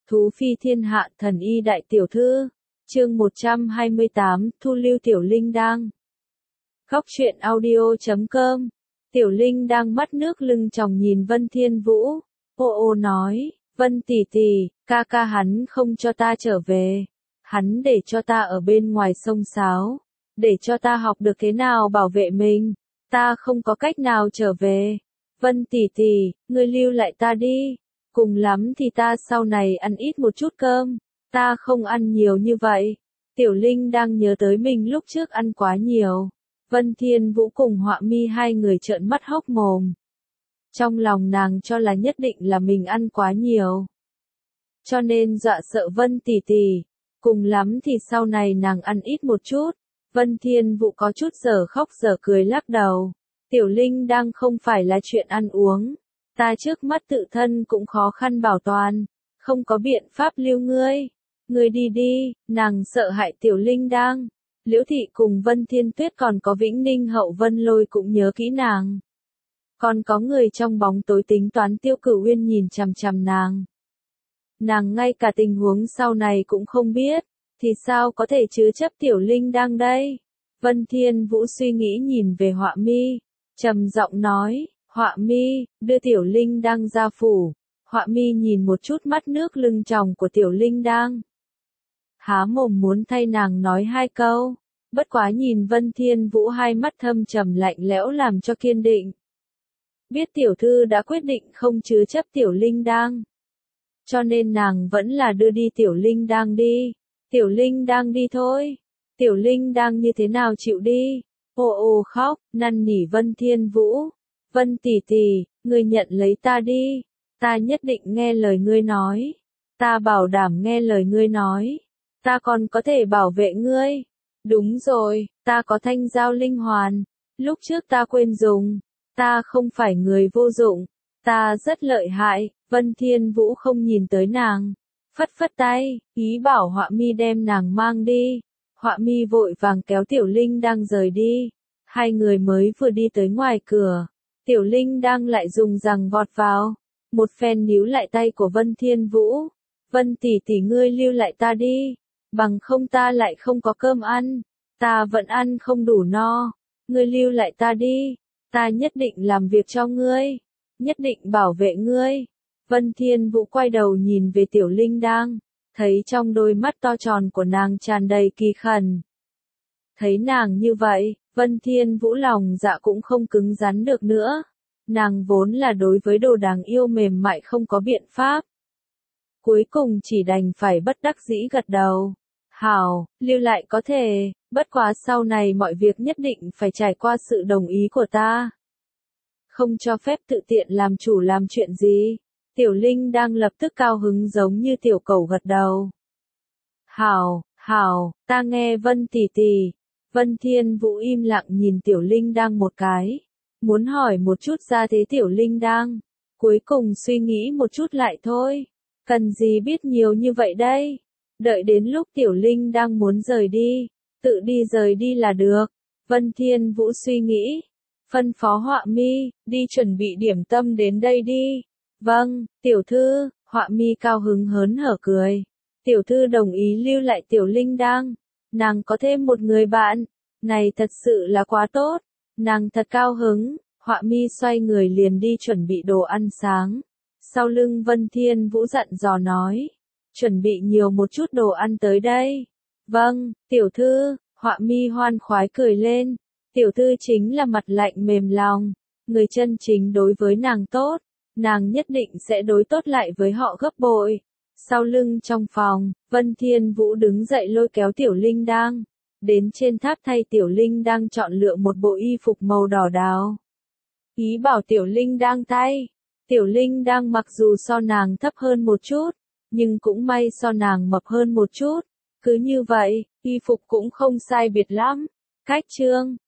Thú phi thiên hạ thần y đại tiểu thư. Chương 128, thu lưu Tiểu Linh đang. Góc truyện audio.com. Tiểu Linh đang mắt nước lưng tròng nhìn Vân Thiên Vũ. Ô nói, Vân tỷ tỷ, ca ca hắn không cho ta trở về. Hắn để cho ta ở bên ngoài sông sáo. Để cho ta học được thế nào bảo vệ mình. Ta không có cách nào trở về. Vân tỷ tỷ, ngươi lưu lại ta đi. Cùng lắm thì ta sau này ăn ít một chút cơm. Ta không ăn nhiều như vậy. Tiểu Linh đang nhớ tới mình lúc trước ăn quá nhiều. Vân Thiên Vũ cùng Họa Mi hai người trợn mắt hốc mồm. Trong lòng nàng cho là nhất định là mình ăn quá nhiều. Cho nên dọa sợ Vân tỷ tỷ. Cùng lắm thì sau này nàng ăn ít một chút. Vân Thiên Vũ có chút giờ khóc giờ cười lắc đầu. Tiểu Linh đang không phải là chuyện ăn uống. Ta trước mắt tự thân cũng khó khăn bảo toàn. Không có biện pháp lưu ngươi. Ngươi đi đi, nàng sợ hại Tiểu Linh đang. Liễu Thị cùng Vân Thiên Tuyết còn có Vĩnh Ninh Hậu Vân Lôi cũng nhớ kỹ nàng. Còn có người trong bóng tối tính toán Tiêu Cửu Uyên nhìn chằm chằm nàng. Nàng ngay cả tình huống sau này cũng không biết, thì sao có thể chứa chấp Tiểu Linh đang đây? Vân Thiên Vũ suy nghĩ nhìn về Họa Mi, trầm giọng nói, Họa Mi, đưa Tiểu Linh đang ra phủ. Họa Mi nhìn một chút mắt nước lưng tròng của Tiểu Linh đang. Há mồm muốn thay nàng nói hai câu, bất quá nhìn Vân Thiên Vũ hai mắt thâm trầm lạnh lẽo làm cho kiên định. Biết tiểu thư đã quyết định không chứa chấp Tiểu Linh đang. Cho nên nàng vẫn là đưa đi Tiểu Linh đang đi. Tiểu Linh đang đi thôi. Tiểu Linh đang như thế nào chịu đi. Ô khóc, năn nỉ Vân Thiên Vũ. Vân tỷ tỷ, ngươi nhận lấy ta đi. Ta nhất định nghe lời ngươi nói. Ta bảo đảm nghe lời ngươi nói. Ta còn có thể bảo vệ ngươi. Đúng rồi, ta có thanh giao linh hoàn. Lúc trước ta quên dùng. Ta không phải người vô dụng. Ta rất lợi hại. Vân Thiên Vũ không nhìn tới nàng. Phất phất tay, ý bảo Họa Mi đem nàng mang đi. Họa Mi vội vàng kéo Tiểu Linh đang rời đi. Hai người mới vừa đi tới ngoài cửa. Tiểu Linh đang lại dùng rằng vọt vào. Một phen níu lại tay của Vân Thiên Vũ. Vân tỷ tỷ ngươi lưu lại ta đi. Bằng không ta lại không có cơm ăn. Ta vẫn ăn không đủ no. Ngươi lưu lại ta đi. Ta nhất định làm việc cho ngươi. Nhất định bảo vệ ngươi. Vân Thiên Vũ quay đầu nhìn về Tiểu Linh đang. Thấy trong đôi mắt to tròn của nàng tràn đầy kỳ khẩn. Thấy nàng như vậy, Vân Thiên Vũ lòng dạ cũng không cứng rắn được nữa. Nàng vốn là đối với đồ đáng yêu mềm mại không có biện pháp. Cuối cùng chỉ đành phải bất đắc dĩ gật đầu. Hảo, lưu lại có thể, bất quá sau này mọi việc nhất định phải trải qua sự đồng ý của ta. Không cho phép tự tiện làm chủ làm chuyện gì. Tiểu Linh đang lập tức cao hứng giống như tiểu cẩu gật đầu. Hảo, ta nghe Vân tỷ tỷ. Vân Thiên Vũ im lặng nhìn Tiểu Linh đang một cái. Muốn hỏi một chút ra thế Tiểu Linh đang. Cuối cùng suy nghĩ một chút lại thôi. Cần gì biết nhiều như vậy đây. Đợi đến lúc Tiểu Linh đang muốn rời đi. Tự đi rời đi là được. Vân Thiên Vũ suy nghĩ. Phân phó Họa Mi, đi chuẩn bị điểm tâm đến đây đi. Vâng, tiểu thư. Họa Mi cao hứng hớn hở cười. Tiểu thư đồng ý lưu lại Tiểu Linh đang. Nàng có thêm một người bạn. Này thật sự là quá tốt. Nàng thật cao hứng. Họa Mi xoay người liền đi chuẩn bị đồ ăn sáng. Sau lưng Vân Thiên Vũ dặn dò nói. Chuẩn bị nhiều một chút đồ ăn tới đây. Vâng, tiểu thư. Họa Mi hoan khoái cười lên. Tiểu thư chính là mặt lạnh mềm lòng. Người chân chính đối với nàng tốt. Nàng nhất định sẽ đối tốt lại với họ gấp bội. Sau lưng trong phòng, Vân Thiên Vũ đứng dậy lôi kéo Tiểu Linh đang. Đến trên tháp thay Tiểu Linh đang chọn lựa một bộ y phục màu đỏ đào. Ý bảo Tiểu Linh đang thay. Tiểu Linh đang mặc dù so nàng thấp hơn một chút, nhưng cũng may so nàng mập hơn một chút. Cứ như vậy, y phục cũng không sai biệt lắm. Cách chương